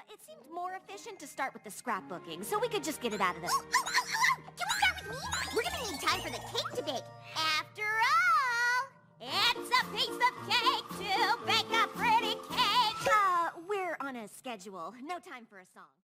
it seemed more efficient to start with the scrapbooking, so we could just get it out of the... Can we start with me? We're gonna need time for the cake to bake. After all, it's a piece of cake to bake a pretty cake. We're on a schedule. No time for a song.